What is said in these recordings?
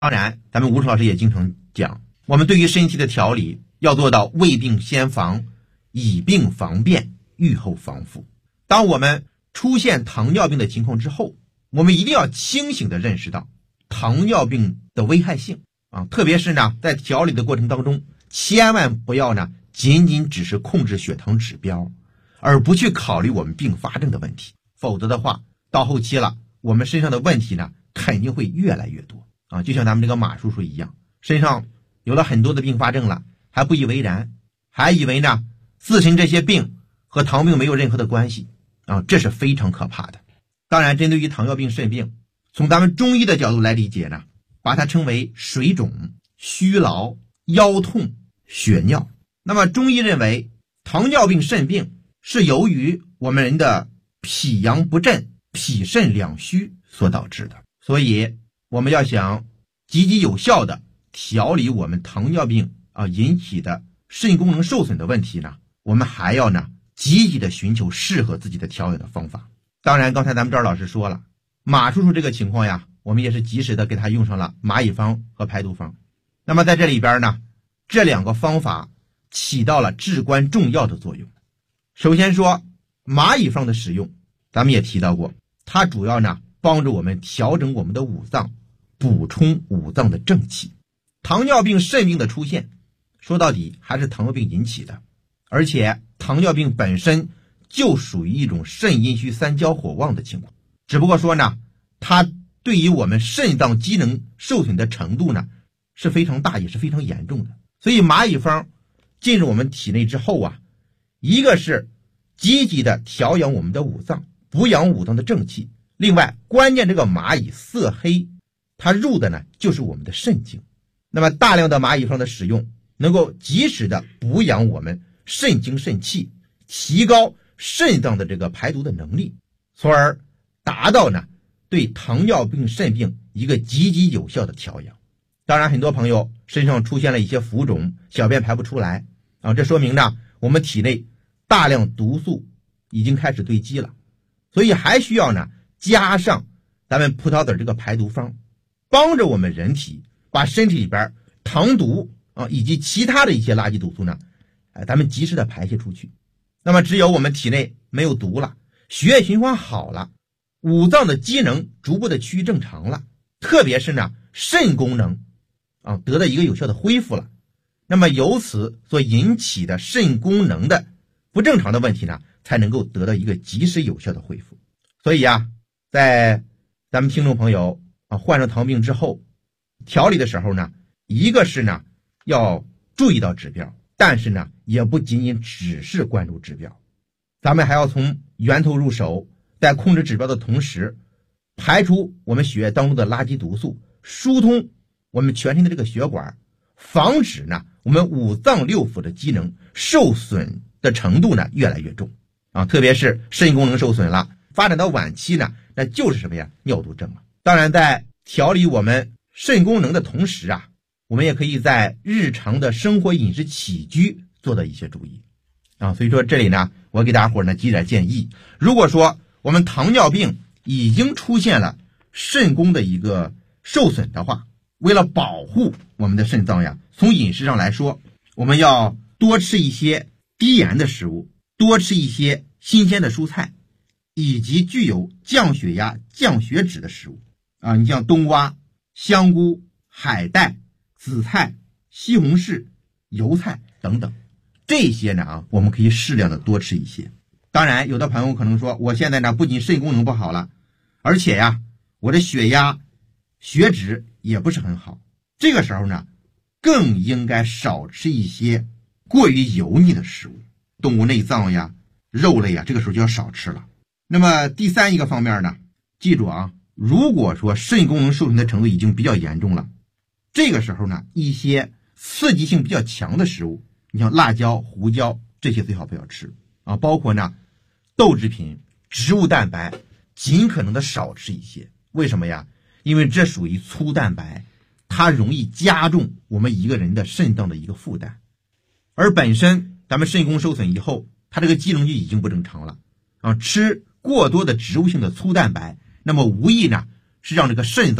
当然，咱们吴楚老师也经常讲，我们对于身体的调理要做到未病先防，以病防变，预后防复。当我们出现糖尿病的情况之后，我们一定要清醒地认识到糖尿病的危害性特别是呢，在调理的过程当中，千万不要呢仅仅只是控制血糖指标，而不去考虑我们并发症的问题，否则的话，到后期了，我们身上的问题呢肯定会越来越多就像咱们这个马叔叔一样，身上有了很多的并发症了，还不以为然，还以为呢自身这些病和糖病没有任何的关系这是非常可怕的。当然，针对于糖尿病肾病，从咱们中医的角度来理解呢，把它称为水肿、虚劳、腰痛、血尿。那么中医认为，糖尿病肾病是由于我们人的脾阳不振、脾肾两虚所导致的。所以我们要想积极有效的调理我们糖尿病引起的肾功能受损的问题呢，我们还要呢积极的寻求适合自己的调养的方法。当然，刚才咱们赵老师说了，马叔叔这个情况呀，我们也是及时的给他用上了蚂蚁方和排毒方。那么在这里边呢，这两个方法起到了至关重要的作用。首先说蚂蚁方的使用，咱们也提到过，它主要呢帮助我们调整我们的五脏，补充五脏的正气。糖尿病肾病的出现，说到底还是糖尿病引起的，而且糖尿病本身就属于一种肾阴虚三焦火旺的情况，只不过说呢，它对于我们肾脏机能受损的程度呢是非常大，也是非常严重的。所以蚂蚁方进入我们体内之后一个是积极的调养我们的五脏，补养五脏的正气，另外关键这个蚂蚁色黑，它入的呢就是我们的肾经。那么大量的蚂蚁方的使用，能够及时的补养我们肾精肾气，提高肾脏的这个排毒的能力，从而达到呢对糖尿病肾病一个积极有效的调养。当然，很多朋友身上出现了一些浮肿，小便排不出来这说明呢我们体内大量毒素已经开始堆积了，所以还需要呢加上咱们葡萄籽这个排毒方，帮着我们人体把身体里边糖毒以及其他的一些垃圾毒素呢咱们及时的排泄出去。那么只有我们体内没有毒了，血液循环好了，五脏的机能逐步的趋于正常了，特别是呢肾功能得到一个有效的恢复了，那么由此所引起的肾功能的不正常的问题呢才能够得到一个及时有效的恢复。所以在咱们听众朋友患上糖病之后调理的时候呢，一个是呢要注意到指标，但是呢也不仅仅只是关注指标，咱们还要从源头入手，在控制指标的同时，排除我们血液当中的垃圾毒素，疏通我们全身的这个血管，防止呢我们五脏六腑的机能受损的程度呢越来越重特别是肾功能受损了，发展到晚期呢，那就是什么呀？尿毒症了。当然，在调理我们肾功能的同时我们也可以在日常的生活饮食起居做到一些注意所以说这里呢，我给大家伙呢提点建议。如果说我们糖尿病已经出现了肾功的一个受损的话，为了保护我们的肾脏从饮食上来说，我们要多吃一些低盐的食物，多吃一些新鲜的蔬菜，以及具有降血压、降血脂的食物你像冬瓜、香菇、海带、紫菜、西红柿、油菜等等，这些呢我们可以适量的多吃一些。当然，有的朋友可能说，我现在呢不仅肾功能不好了，而且我的血压、血脂也不是很好，这个时候呢更应该少吃一些过于油腻的食物，动物内脏肉类这个时候就要少吃了。那么第三一个方面呢，记住如果说肾功能受损的程度已经比较严重了，这个时候呢一些刺激性比较强的食物，你像辣椒、胡椒，这些最好不要吃包括呢豆制品、植物蛋白，尽可能的少吃一些。为什么呀？因为这属于粗蛋白，它容易加重我们一个人的肾脏的一个负担，而本身咱们肾功受损以后，它这个机能就已经不正常了吃过多的植物性的粗蛋白，那么无疑呢是让这个肾脏呢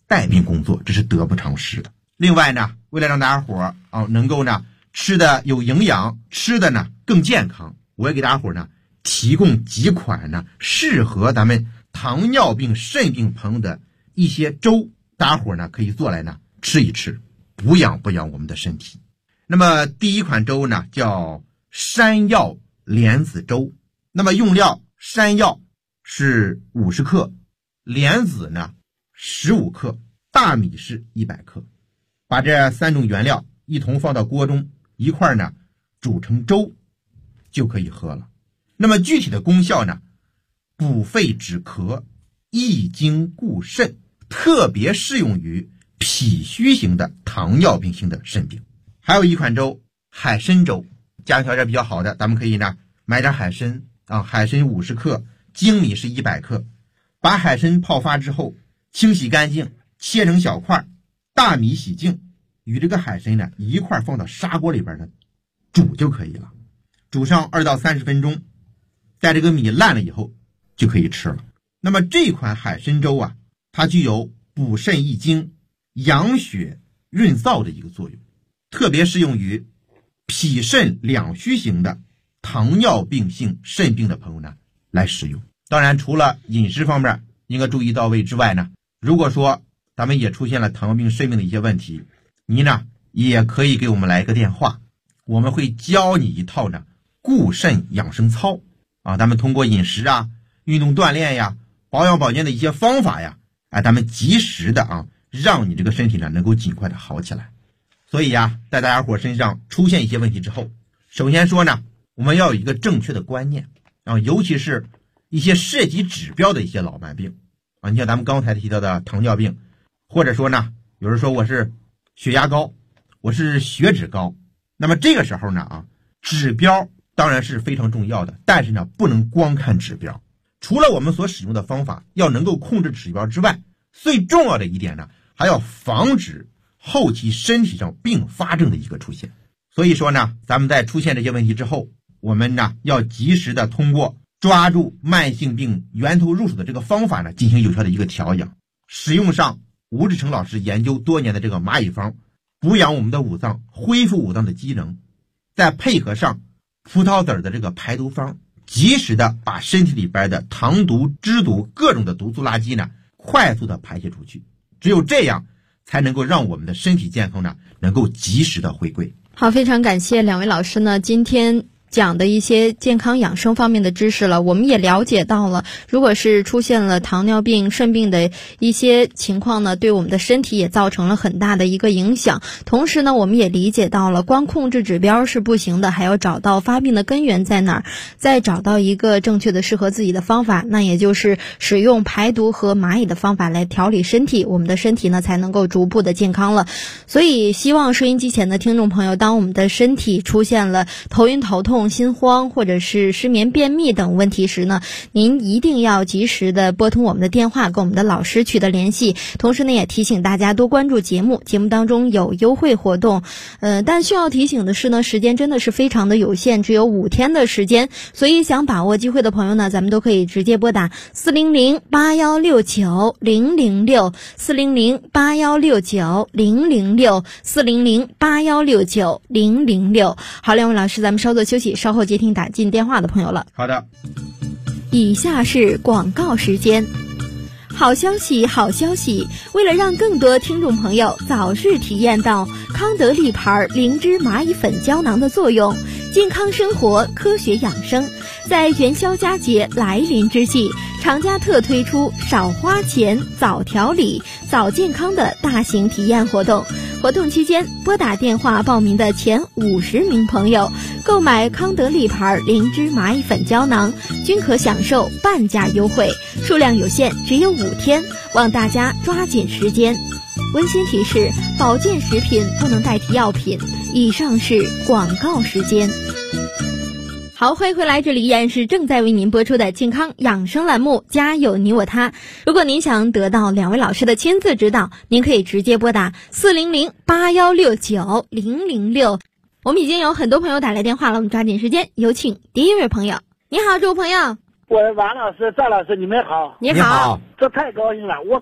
带病工作，这是得不偿失的。另外呢，为了让大家伙能够呢吃的有营养，吃的呢更健康，我也给大家伙呢提供几款呢适合咱们糖尿病、肾病朋友的一些粥，大家伙呢可以做来呢吃一吃，补养我们的身体。那么第一款粥呢叫山药莲子粥。那么用料，山药是50克，莲子呢15克，大米是100克。把这3种原料一同放到锅中，一块呢煮成粥就可以喝了。那么具体的功效呢，补肺止咳，益精固肾，特别适用于脾虚型的糖尿病型的肾病。还有一款粥，海参粥，家庭条件比较好的，咱们可以呢买点海参海参50克，粳米是100克。把海参泡发之后清洗干净，切成小块，大米洗净，与这个海参呢一块放到砂锅里边呢煮就可以了。煮上2到30分钟，在这个米烂了以后就可以吃了。那么这款海参粥它具有补肾益精、养血润燥的一个作用，特别适用于脾肾两虚型的糖尿病性肾病的朋友呢来使用。当然除了饮食方面应该注意到位之外呢，如果说咱们也出现了糖尿病肾病的一些问题，您呢也可以给我们来一个电话，我们会教你一套呢固肾养生操咱们通过饮食运动锻炼呀、保养保健的一些方法呀，咱们及时的让你这个身体呢能够尽快的好起来。所以在大家伙身上出现一些问题之后，首先说呢，我们要有一个正确的观念尤其是一些涉及指标的一些老慢病你像咱们刚才提到的糖尿病，或者说呢有人说我是血压高，我是血脂高，那么这个时候呢指标当然是非常重要的，但是呢不能光看指标。除了我们所使用的方法要能够控制指标之外，最重要的一点呢，还要防止后期身体上并发症的一个出现。所以说呢，咱们在出现这些问题之后，我们呢要及时的通过抓住慢性病源头入手的这个方法呢，进行有效的一个调养。使用上吴志成老师研究多年的这个蚂蚁方，补养我们的五脏，恢复五脏的机能，再配合上葡萄籽的这个排毒方，及时的把身体里边的糖毒、脂毒各种的毒素垃圾呢快速的排泄出去。只有这样才能够让我们的身体健康呢能够及时的回归。 好，非常感谢两位老师呢今天讲的一些健康养生方面的知识了。我们也了解到了，如果是出现了糖尿病、肾病的一些情况呢，对我们的身体也造成了很大的一个影响。同时呢，我们也理解到了，光控制指标是不行的，还要找到发病的根源在哪儿，再找到一个正确的适合自己的方法，那也就是使用排毒和蚂蚁的方法来调理身体，我们的身体呢才能够逐步的健康了。所以希望收音机前的听众朋友，当我们的身体出现了头晕头痛、心慌或者是失眠、便秘等问题时呢，您一定要及时的拨通我们的电话，跟我们的老师取得联系。同时呢，也提醒大家多关注节目当中有优惠活动。但需要提醒的是呢，时间真的是非常的有限，只有5天的时间，所以想把握机会的朋友呢，咱们都可以直接拨打400-8169-006 400-8169-006 400-8169-006。好，两位老师，咱们稍作休息，稍后接听打进电话的朋友了。 好的。 以下是广告时间。好消息，好消息！为了让更多听众朋友早日体验到康德利牌灵芝蚂蚁粉胶囊的作用，健康生活，科学养生，在元宵佳节来临之际，厂家特推出少花钱早调理早健康的大型体验活动。活动期间，拨打电话报名的前50名朋友购买康德利牌灵芝蚂蚁粉胶囊，均可享受半价优惠，数量有限，只有5天，望大家抓紧时间。温馨提示：保健食品不能代替药品。以上是广告时间。好，欢迎回来，这里依然是正在为您播出的健康养生栏目，家有你我他。如果您想得到两位老师的亲自指导，您可以直接拨打400-8169-006。我们已经有很多朋友打来电话了，我们抓紧时间，有请第一位朋友。你好，这位朋友。 我王老师、赵老师，你们好。 你好。 这太高兴了，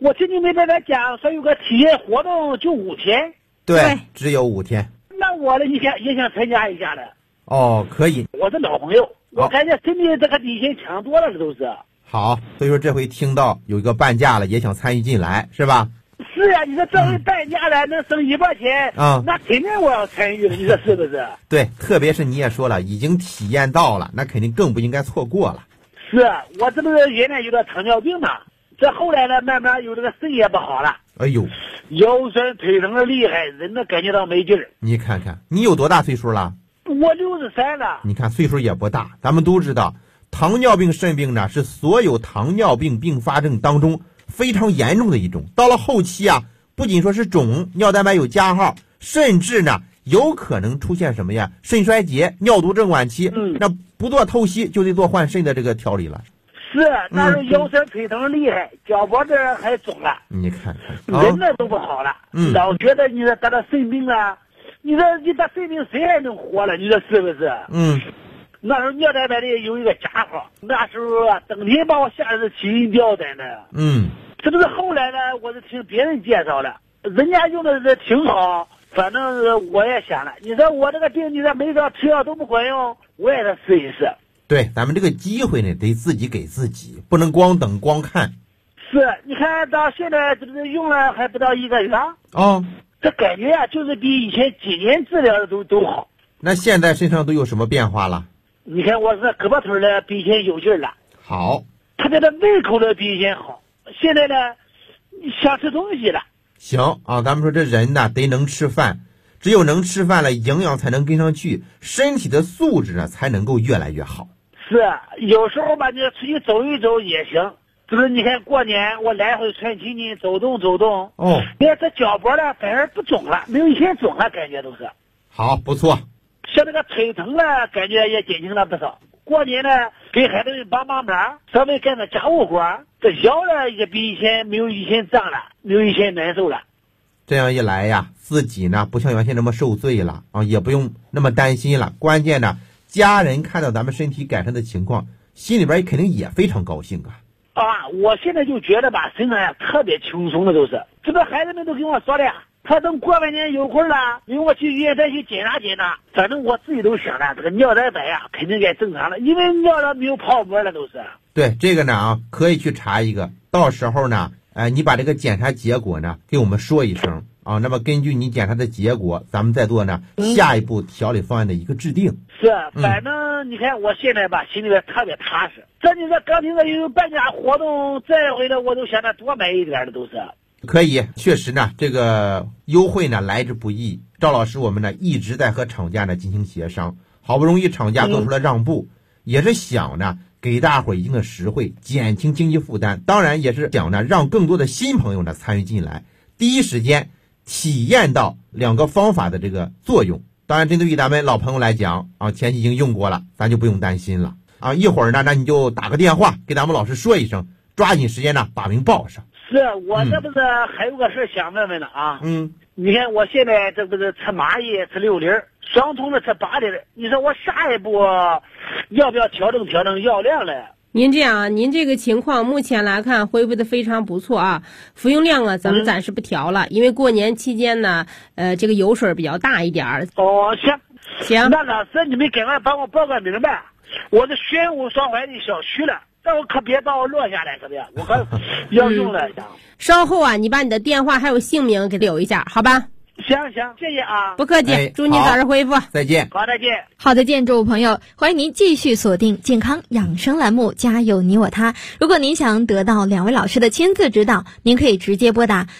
我听你们在那讲说有个体验活动就5天。 对，只有5天。 那我呢也想参加一下的。 哦，可以。 我是老朋友，我感觉真的这个比以前强多了，这都是。 好，所以说这回听到有一个半价了，也想参与进来，是吧？ 是呀，你说这回半价了，能省1半钱啊， 那肯定我要参与了，你说是不是？ 对，特别是你也说了，已经体验到了，那肯定更不应该错过了。 是我这不是原来有点糖尿病嘛，这后来呢，慢慢有这个肾也不好了。 哎呦， 腰酸腿疼的厉害，人都感觉到没劲儿。 你看看，你有多大岁数了？ 我63了。 你看岁数也不大，咱们都知道，糖尿病肾病呢是所有糖尿病并发症当中非常严重的一种。到了后期啊，不仅说是肿，尿蛋白有加号，甚至呢有可能出现什么呀？肾衰竭、尿毒症晚期。那不做透析就得做换肾的这个调理了。 是，那时候腰酸腿疼厉害，脚脖这儿还肿了。 你看看， 人呢都不好了。老觉得你说得了肾病啊，你说你得肾病谁还能活了？你说是不是？那时候尿蛋白的有一个加号，那时候啊，整天把我吓得是起心吊胆的。这不是后来呢，我是听别人介绍了，人家用的是挺好，反正是我也想了，你说我这个病，你说没少吃药都不管用，我也得试一试。 对，咱们这个机会呢，得自己给自己，不能光等光看。 是，你看到现在这不是用了还不到1个月哦， 这感觉啊，就是比以前几年治疗的都好。 那现在身上都有什么变化了？ 你看我是胳膊腿呢比以前有劲了， 好， 特别的胃口呢比以前好，现在呢想吃东西了。 行啊，咱们说这人呢得能吃饭，只有能吃饭了，营养才能跟上去，身体的素质呢才能够越来越好。 是，有时候吧，你出去走一走也行。就是你看过年我来回串亲戚走动走动，你看这脚脖呢反而不肿了，没有以前肿了，感觉都是。 好，不错。 像这个腿疼呢，感觉也减轻了不少。过年呢给孩子们帮忙，稍微干点家务活，这腰呢也比以前没有以前胀了，没有以前难受了。 这样一来呀，自己呢不像原先那么受罪了啊，也不用那么担心了。关键呢，家人看到咱们身体改善的情况，心里边肯定也非常高兴啊。 我现在就觉得吧，身上呀特别轻松的都是。这个孩子们都跟我说的呀，他等过完年有空了，领我去医院再去检查检查。反正我自己都想了，这个尿蛋白呀肯定该正常了，因为尿了没有泡沫了都是。 对这个呢可以去查一个，到时候呢，你把这个检查结果呢给我们说一声啊。那么根据你检查的结果，咱们再做呢下一步调理方案的一个制定。 是，反正你看我现在吧，心里边特别踏实。这你说刚听说有半价活动，这回呢我都想着多买一点的都是。 可以，确实呢，这个优惠呢来之不易。赵老师，我们呢一直在和厂家呢进行协商，好不容易厂家做出了让步，也是想呢给大伙儿一定的实惠，减轻经济负担。当然也是想呢让更多的新朋友呢参与进来，第一时间体验到2个方法的这个作用。当然针对于咱们老朋友来讲啊，前期已经用过了，咱就不用担心了啊。一会儿呢，那你就打个电话给咱们老师说一声，抓紧时间呢把名报上。 是我这不是还有个事想问问呢啊。你看我现在这不是吃蚂蚁吃6粒，双通的吃8粒，你说我下一步要不要调整药量了？ 您这样，您这个情况目前来看恢复的非常不错啊，服用量啊咱们暂时不调了，因为过年期间呢，这个油水比较大一点儿。 行，那老师你们赶快帮我报个名呗，我是宣武双槐的小区了，但我可别把我落下来，可别，我可要用了。 稍后啊，你把你的电话还有姓名给留一下，好吧？ 行，谢谢啊， 不客气，祝你早日恢复， 再见。 好，再见。 好，再见，诸位朋友，欢迎您继续锁定健康养生栏目，家有你我他。如果您想得到2位老师的亲自指导，您可以直接拨打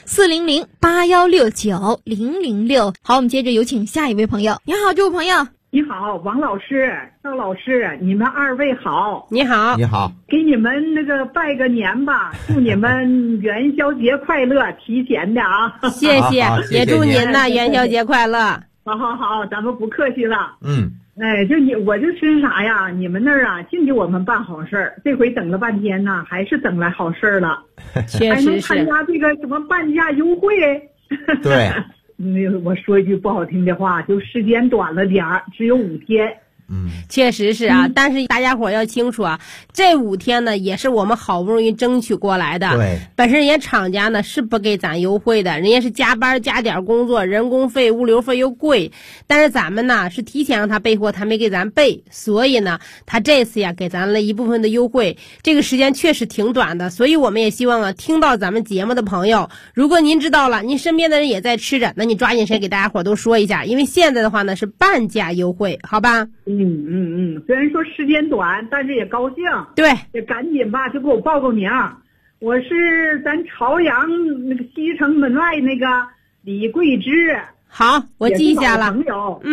400-8169-006。好，我们接着有请下一位朋友。你好，诸位朋友。 你好，王老师、赵老师，你们2位好。 你好， 你好， 给你们那个拜个年吧，祝你们元宵节快乐，提前的啊。 谢谢，也祝您呢元宵节快乐。 好，咱们不客气了。我就说啥呀，你们那儿啊净给我们办好事儿，这回等了半天呢，还是等来好事儿了， 确实是。 还能参加这个什么半价优惠。 对。 我说一句不好听的话，就时间短了点儿，只有5天。 确实是啊。但是大家伙要清楚啊，这5天呢也是我们好不容易争取过来的。 对， 本身人家厂家呢是不给咱优惠的，人家是加班加点工作，人工费物流费又贵，但是咱们呢是提前让他备货，他没给咱备，所以呢他这次呀给咱了一部分的优惠。这个时间确实挺短的，所以我们也希望啊听到咱们节目的朋友，如果您知道了，您身边的人也在吃着，那你抓紧时间给大家伙都说一下，因为现在的话呢是半价优惠，好吧？ 虽然说时间短，但是也高兴。 对， 也赶紧吧，就给我报个名。我是咱朝阳那个西城门外那个李桂芝。 好，我记下了。 朋友，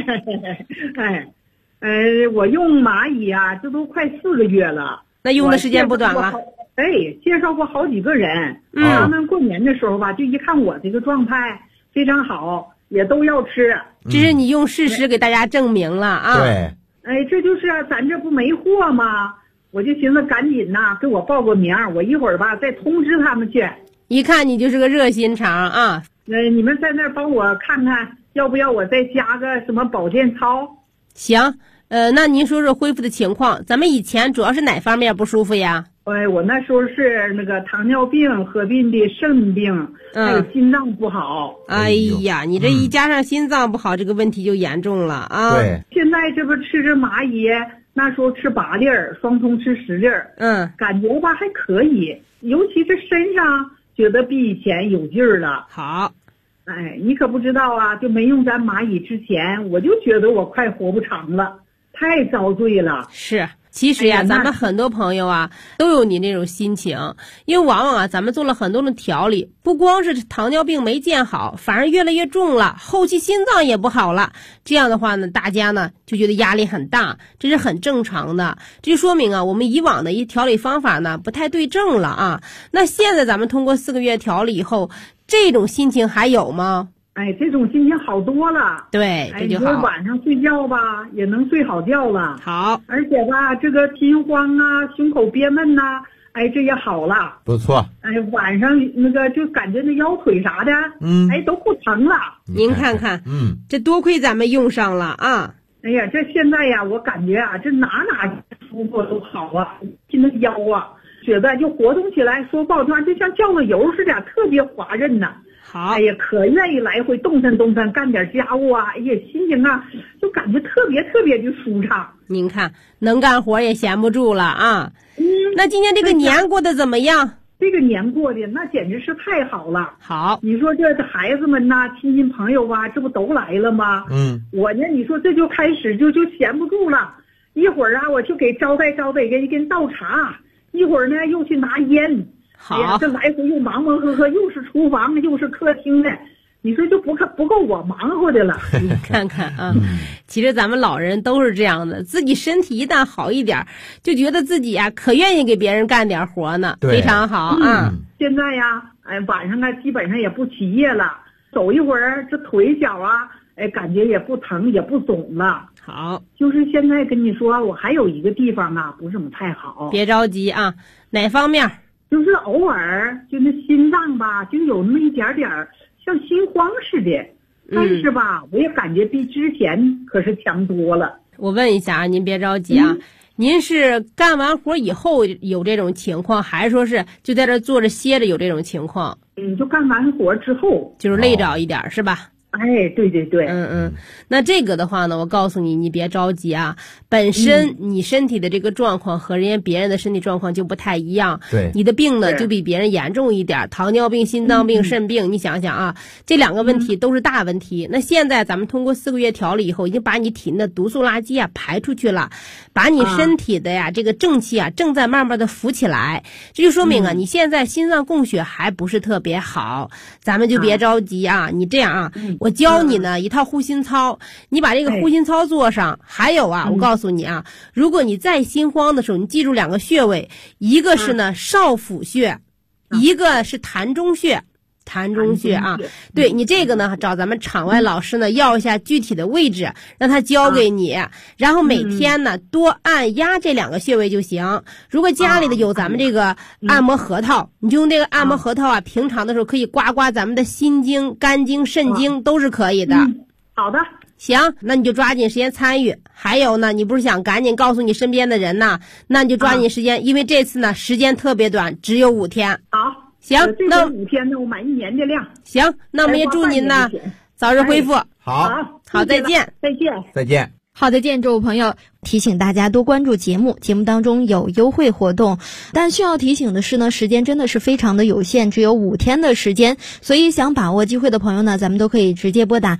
我用蚂蚁啊，这都快4个月了。 那用的时间不短了。 介绍过好几个人，他们过年的时候吧，就一看我这个状态非常好，也都要吃。 这是你用事实给大家证明了啊。 对。 这就是咱这不没货吗？我就寻思赶紧呐，给我报个名，我一会儿吧再通知他们去。 一看你就是个热心肠啊。 你们在那儿帮我看看，要不要我再加个什么保健操？ 行，那您说说恢复的情况，咱们以前主要是哪方面不舒服呀？ 我那时候是那个糖尿病合并的肾病，还有心脏不好。 哎呀，你这一加上心脏不好，这个问题就严重了啊。 对， 现在这不吃着蚂蚁，那时候吃8粒儿，双通吃10粒儿，感觉吧还可以，尤其是身上觉得比以前有劲儿了。 好， 你可不知道啊，就没用咱蚂蚁之前，我就觉得我快活不长了，太遭罪了。 是。其实呀，咱们很多朋友啊都有你那种心情，因为往往啊咱们做了很多的调理，不光是糖尿病没见好，反而越来越重了，后期心脏也不好了。这样的话呢，大家呢就觉得压力很大，这是很正常的。这就说明啊，我们以往的一调理方法呢不太对症了啊。那现在咱们通过4个月调理以后，这种心情还有吗？ 这种心情好多了。 对，这就好。 你说晚上睡觉吧，也能睡好觉了。 好， 而且吧，这个心慌啊、胸口憋闷呐，这也好了。 不错。 晚上那个就感觉那腰腿啥的，都不疼了。 您看看，这多亏咱们用上了啊。 这现在呀，我感觉啊，这哪舒服都好啊，就那腰啊，觉得就活动起来，说不好听话，就像浇了油似的，特别滑润呐。 好， 可愿意来回动弹动弹，干点家务啊！心情啊，就感觉特别特别的舒畅。 您看，能干活也闲不住了啊。那今年这个年过得怎么样？ 这个年过的那简直是太好了。 好， 你说这孩子们呐，亲戚朋友啊，这不都来了吗？我呢，你说这就开始就闲不住了。一会儿啊，我就给招待给一根倒茶，一会儿呢又去拿烟。 好， 这来回又忙忙呵呵，又是厨房又是客厅的，你说就不够我忙活的了。 你看看啊，其实咱们老人都是这样的，自己身体一旦好一点，就觉得自己啊可愿意给别人干点活呢。非常好啊。 现在呀，晚上啊基本上也不起夜了，走一会儿这腿脚啊，感觉也不疼也不肿了。 好， 就是现在跟你说，我还有一个地方啊不怎么太好。 别着急啊，哪方面？ 就是偶尔就那心脏吧，就有那么一点点像心慌似的，但是吧，我也感觉比之前可是强多了。 我问一下啊，您别着急啊，您是干完活以后有这种情况，还是说是就在这坐着歇着有这种情况？ 就干完活之后， 就是累着一点，是吧？ 对对对， 那这个的话呢，我告诉你，你别着急啊。本身你身体的这个状况和别人的身体状况就不太一样， 对， 你的病呢就比别人严重一点，糖尿病、心脏病、肾病，你想想啊，这2个问题都是大问题。那现在咱们通过4个月调理以后，已经把你体内的毒素垃圾啊排出去了，把你身体的呀这个正气啊正在慢慢的浮起来，这就说明啊，你现在心脏供血还不是特别好，咱们就别着急啊。你这样啊，我教你呢一套护心操，你把这个护心操做上。还有啊，我告诉你啊，如果你再心慌的时候，你记住2个穴位，一个是呢少府穴，一个是膻中穴。膻中穴啊，对，你这个呢找咱们场外老师呢要一下具体的位置，让他教给你，然后每天呢多按压这2个穴位就行。如果家里的有咱们这个按摩核桃，你就用这个按摩核桃啊，平常的时候可以刮刮咱们的心经、肝经、肾经都是可以的。 好的， 行，那你就抓紧时间参与。还有呢，你不是想赶紧告诉你身边的人呢？那你就抓紧时间，因为这次呢时间特别短，只有5天。 好， 行，那 5天呢，我买1年的量。 行，那我们也祝您呢早日恢复。 好， 再见， 再见。 好，再见，诸位朋友。提醒大家多关注节目，节目当中有优惠活动。但需要提醒的是呢，时间真的是非常的有限，只有5天的时间，所以想把握机会的朋友呢，咱们都可以直接拨打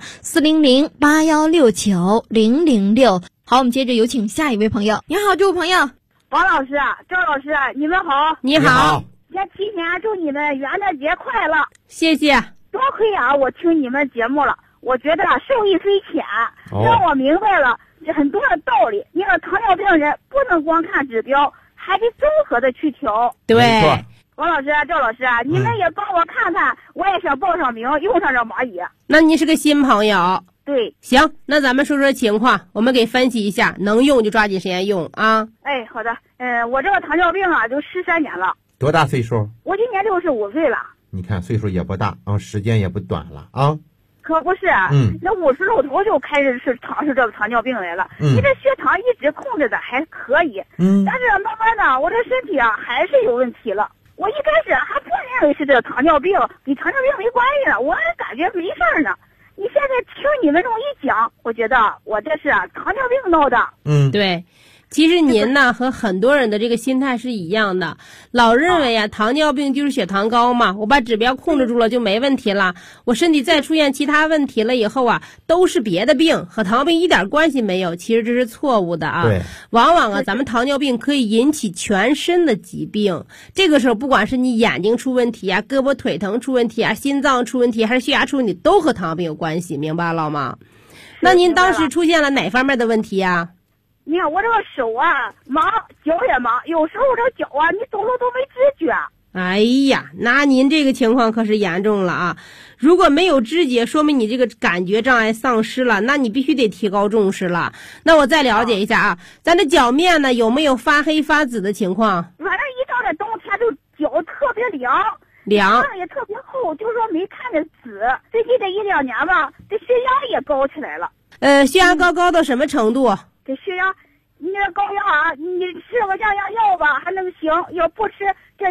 400-8169-006。好，我们接着有请下一位朋友。你好，这位朋友。 王老师、赵老师，你们好。 你好。 先提前祝你们元旦节快乐。 谢谢。 多亏啊，我听你们节目了，我觉得受益匪浅，让我明白了很多的道理。你看糖尿病人不能光看指标，还得综合的去调。 对， 王老师、赵老师，你们也帮我看看，我也想报上名，用上这蚂蚁。 那您是个新朋友。 对， 行，那咱们说说情况，我们给分析一下，能用就抓紧时间用啊。 哎，好的，我这个糖尿病啊，就13年了。 多大岁数？ 我今年65岁了。 你看岁数也不大啊，时间也不短了啊。 可不是，那50出头就开始尝试这个糖尿病来了。你这血糖一直控制的还可以，但是慢慢的，我这身体啊还是有问题了。我一开始还不认为是这个糖尿病，跟糖尿病没关系呢，我还感觉没事儿呢。你现在听你们这么一讲，我觉得我这是糖尿病闹的。 对。其实您呢和很多人的这个心态是一样的，老认为啊糖尿病就是血糖高嘛，我把指标控制住了就没问题了，我身体再出现其他问题了以后啊都是别的病，和糖尿病一点关系没有。其实这是错误的啊。 对， 往往啊咱们糖尿病可以引起全身的疾病，这个时候不管是你眼睛出问题啊，胳膊腿疼出问题啊，心脏出问题还是血压出问题，都和糖尿病有关系，明白了吗？那您当时出现了哪方面的问题啊？ 你看我这个手啊麻，脚也麻，有时候我这脚啊你走路都没知觉。 哎呀，那您这个情况可是严重了啊！如果没有知觉，说明你这个感觉障碍丧失了，那你必须得提高重视了。那我再了解一下啊，咱的脚面呢有没有发黑发紫的情况？ 反正一到这冬天就脚特别凉，也特别厚，就是说没看见紫。最近这1-2年吧，这血压也高起来了。 血压高到什么程度？ 这血压，你这高压啊，你吃个降压药吧还能行，要不吃这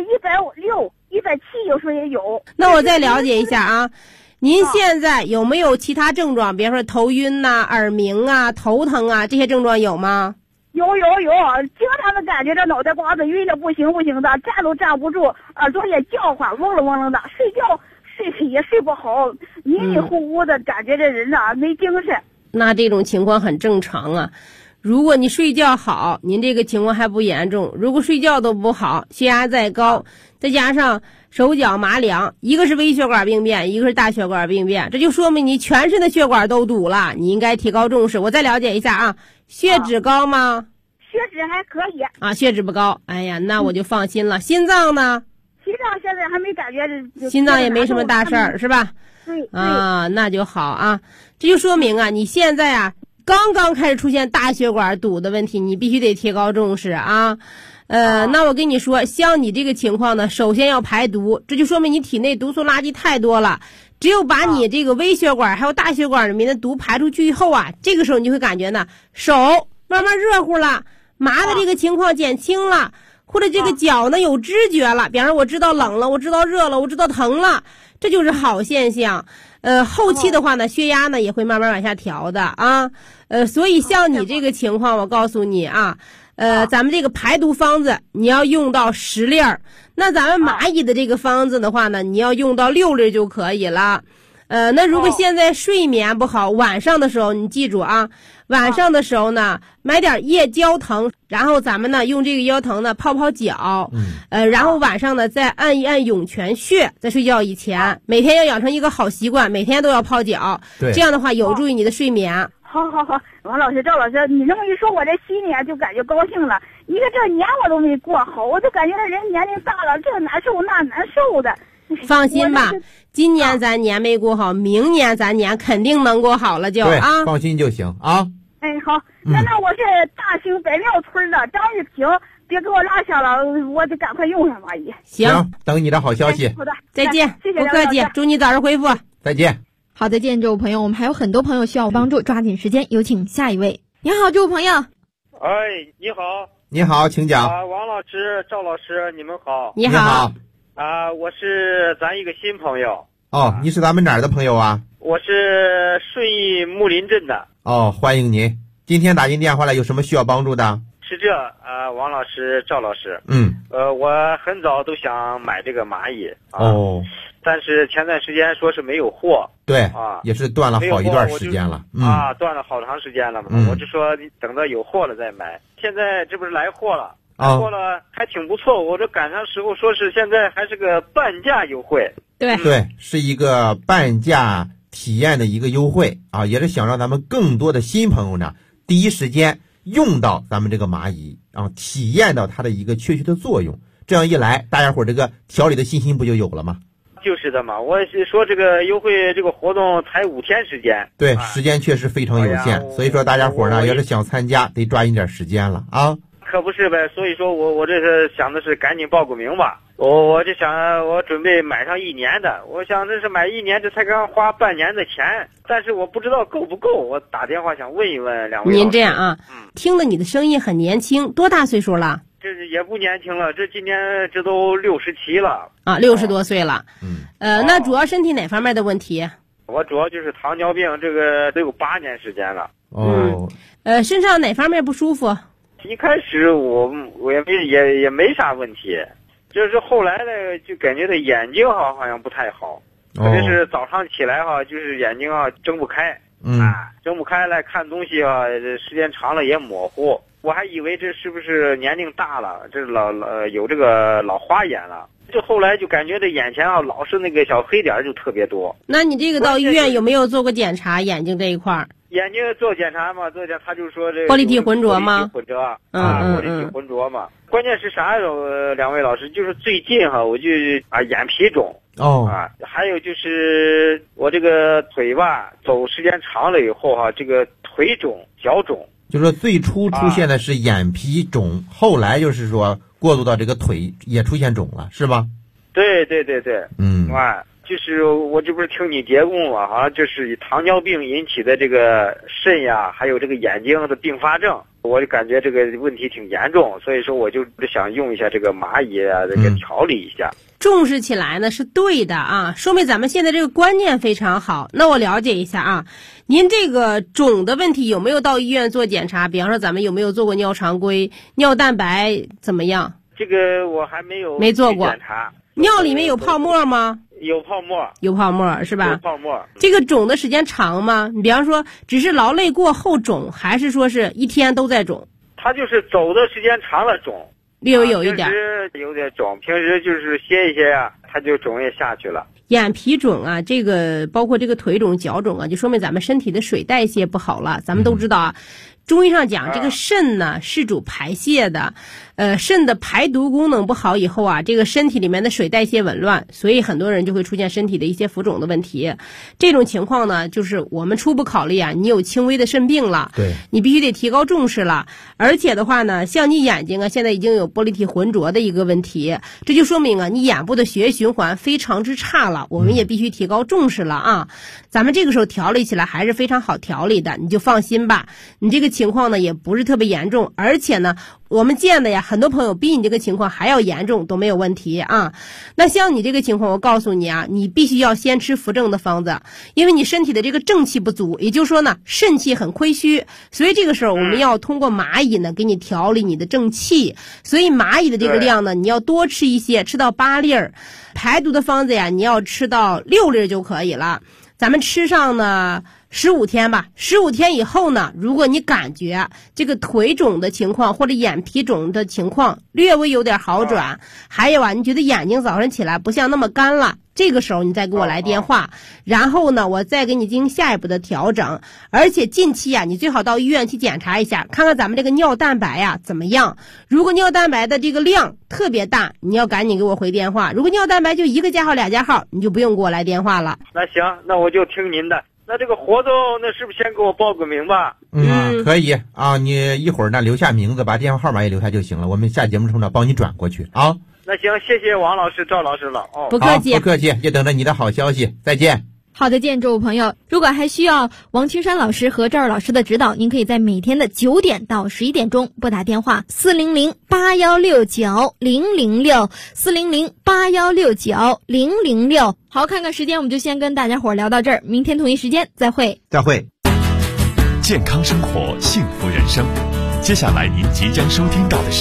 160、170有时候也有。 那我再了解一下啊，您现在有没有其他症状？比方说头晕呐、耳鸣啊、头疼啊，这些症状有吗？ 有，经常的感觉这脑袋瓜子晕的不行的，站都站不住，耳朵也叫唤，嗡楞的，睡觉也睡不好，迷迷糊糊的感觉这人啊没精神。 那这种情况很正常啊。如果你睡觉好，您这个情况还不严重。如果睡觉都不好，血压再高，再加上手脚麻凉，一个是微血管病变，一个是大血管病变，这就说明你全身的血管都堵了，你应该提高重视。我再了解一下啊，血脂高吗？ 血脂还可以啊，血脂不高。哎呀，那我就放心了。心脏呢？ 心脏现在还没感觉， 心脏也没什么大事儿，是吧？ 对啊，那就好啊。这就说明啊，你现在啊刚刚开始出现大血管堵的问题，你必须得提高重视啊。那我跟你说，像你这个情况呢，首先要排毒，这就说明你体内毒素垃圾太多了。只有把你这个微血管还有大血管里面的毒排出去以后啊，这个时候你就会感觉呢，手慢慢热乎了，麻的这个情况减轻了，或者这个脚呢有知觉了，比方说我知道冷了，我知道热了，我知道疼了，这就是好现象。后期的话呢，血压呢也会慢慢往下调的啊。所以像你这个情况，我告诉你啊，咱们这个排毒方子你要用到10粒儿，那咱们蚂蚁的这个方子的话呢，你要用到6粒就可以了。那如果现在睡眠不好，晚上的时候你记住啊，晚上的时候呢，买点夜交藤，然后咱们呢用这个腰藤呢泡脚，然后晚上呢再按一按涌泉穴，在睡觉以前，每天要养成一个好习惯，每天都要泡脚，这样的话有助于你的睡眠。 好，王老师、赵老师，你这么一说，我这心里就感觉高兴了。你看这年我都没过好，我就感觉这人年龄大了，这难受那难受的。 放心吧，今年咱年没过好，明年咱年肯定能过好了就啊， 放心就行啊。 哎，好，那我是大兴北庙村的张玉平，别给我落下了，我得赶快用上蚂蚁。 行， 等你的好消息。 好的， 再见， 谢谢， 不客气，祝你早日恢复。 再见。 好的，见这位朋友，我们还有很多朋友需要帮助，抓紧时间，有请下一位。你好，这位朋友。 哎，你好。 你好，请讲。 王老师、赵老师，你们好。 你好。 我是咱一个新朋友。 哦，你是咱们哪儿的朋友啊？ 我是顺义木林镇的。 哦，欢迎您。今天打进电话来，有什么需要帮助的？ 是这，王老师、赵老师。我很早都想买这个蚂蚁。但是前段时间说是没有货。 对也是断了好一段时间了。 断了好长时间了嘛。我就说等到有货了再买。现在这不是来货了，货了还挺不错。我这赶上时候说是现在还是个半价优惠。 对， 是一个半价体验的一个优惠啊，也是想让咱们更多的新朋友呢，第一时间用到咱们这个蚂蚁，然后体验到它的一个确切的作用。这样一来，大家伙这个调理的信心不就有了吗？ 就是的嘛，我说这个优惠这个活动才5天时间。 对，时间确实非常有限，所以说大家伙呢要是想参加，得抓紧点时间了啊。 可不是呗，所以说我这是想的是赶紧报个名吧。我就想我准备买上1年的，我想这是买1年，这才刚花半年的钱，但是我不知道够不够，我打电话想问一问两位。 您这样啊，听了你的声音很年轻，多大岁数了？ 这也不年轻了，这今年这都67了啊，60多岁了。那主要身体哪方面的问题？ 我主要就是糖尿病，这个都有8年时间了。 身上哪方面不舒服？ 一开始我也没啥问题，就是后来呢就感觉这眼睛好像不太好，特别是早上起来就是眼睛睁不开，睁不开来看东西时间长了也模糊。我还以为这是不是年龄大了，这有这个老花眼了。这后来就感觉这眼前老是那个小黑点就特别多。 那你这个到医院有没有做过检查？眼睛这一块？ 眼睛做检查嘛，他就说这玻璃体浑浊吗？ 玻璃体浑浊嘛。关键是啥？两位老师，就是最近我就眼皮肿。还有就是我这个腿吧，走时间长了以后这个腿肿、脚肿。 就是说最初出现的是眼皮肿，后来就是说过渡到这个腿也出现肿了，是吧？ 对。就是我这不是听你节目嘛，好像就是以糖尿病引起的这个肾呀，还有这个眼睛的并发症，我就感觉这个问题挺严重，所以说我就想用一下这个蚂蚁这个调理一下。 重视起来呢是对的啊，说明咱们现在这个观念非常好。那我了解一下啊，您这个肿的问题有没有到医院做检查？比方说咱们有没有做过尿常规、尿蛋白怎么样？ 这个我还没做过检查。 尿里面有泡沫吗？ 有泡沫是吧？ 有泡沫。 这个肿的时间长吗？你比方说只是劳累过后肿，还是说是一天都在肿？ 它就是走的时间长了肿， 略微有一点， 平时有点肿，平时就是歇一歇它就肿也下去了。 眼皮肿这个包括这个腿肿、脚肿就说明咱们身体的水代谢不好了。咱们都知道中医上讲这个肾呢是主排泄的，肾的排毒功能不好以后这个身体里面的水代谢紊乱，所以很多人就会出现身体的一些浮肿的问题。这种情况呢，就是我们初步考虑你有轻微的肾病了， 对， 你必须得提高重视了。而且的话呢，像你眼睛现在已经有玻璃体浑浊的一个问题，这就说明你眼部的血液循环非常之差了，我们也必须提高重视了咱们这个时候调理起来还是非常好调理的，你就放心吧。你这个情况呢也不是特别严重，而且呢我们见的很多朋友比你这个情况还要严重都没有问题那像你这个情况，我告诉你你必须要先吃扶正的方子，因为你身体的这个正气不足，也就是说呢肾气很亏虚，所以这个时候我们要通过蚂蚁呢给你调理你的正气。所以蚂蚁的这个量呢你要多吃一些，吃到8粒儿。排毒的方子你要吃到6粒就可以了。咱们吃上呢15天吧，15天以后呢，如果你感觉这个腿肿的情况或者眼皮肿的情况略微有点好转，还有你觉得眼睛早上起来不像那么干了，这个时候你再给我来电话，然后呢我再给你进行下一步的调整。而且近期你最好到医院去检查一下，看看咱们这个尿蛋白怎么样。如果尿蛋白的这个量特别大，你要赶紧给我回电话。如果尿蛋白就1个加号2加号，你就不用给我来电话了。 那行，那我就听您的。那这个活动那是不是先给我报个名吧？ 可以你一会儿呢留下名字，把电话号码也留下就行了，我们下节目中呢帮你转过去那行，谢谢王老师、赵老师了不客气， 不客气，也等着你的好消息，再见。 好的，建筑朋友，如果还需要王青山老师和赵二老师的指导，您可以在每天的9点到11点钟拨打电话400-8169-006，400-8169-006。好，看看时间，我们就先跟大家伙聊到这儿，明天同一时间再会。 再会。 健康生活，幸福人生。接下来您即将收听到的是